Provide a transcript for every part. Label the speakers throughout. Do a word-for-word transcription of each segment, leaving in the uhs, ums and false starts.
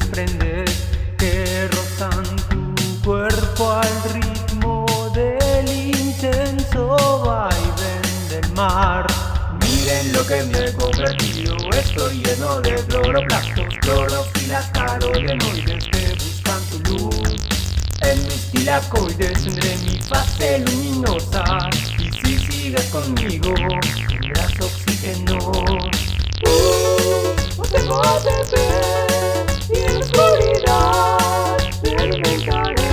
Speaker 1: prendes que rozan tu cuerpo al ritmo del intenso vaivén del mar. Miren lo que me he convertido, estoy lleno de cloroplastos, clorofilas, carotenoides que buscan tu luz. En mis tilacoides tendré mi fase luminosa, y si sigues conmigo tendrás oxígeno. Uh, no tengo A T P y en la oscuridad te alimentaré.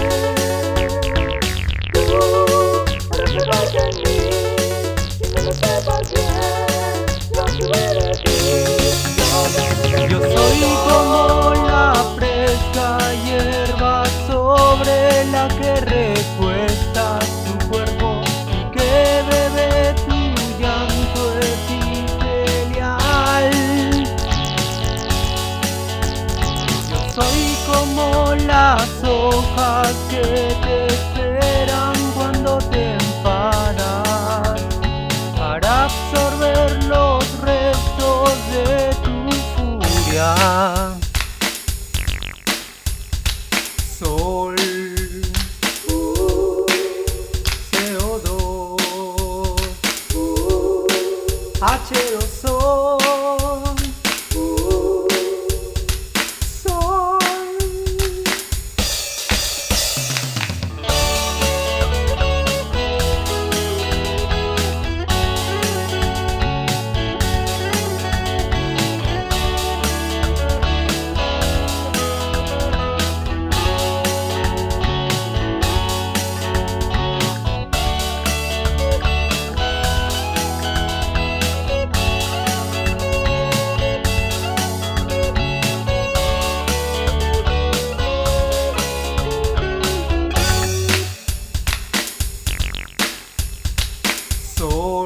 Speaker 1: Tú reservas en mí, si no lo sepas bien, yo tuve de ti. Yo soy como la fresca hierba sobre la que recuestas tu cuerpo y que bebe tu llanto epitelial. Yo soy como las hojas que te esperan cuando te enfadas para absorber los restos de tu furia. Sol, uh, C O dos, uh, H dos O, uh, Sol. Sol.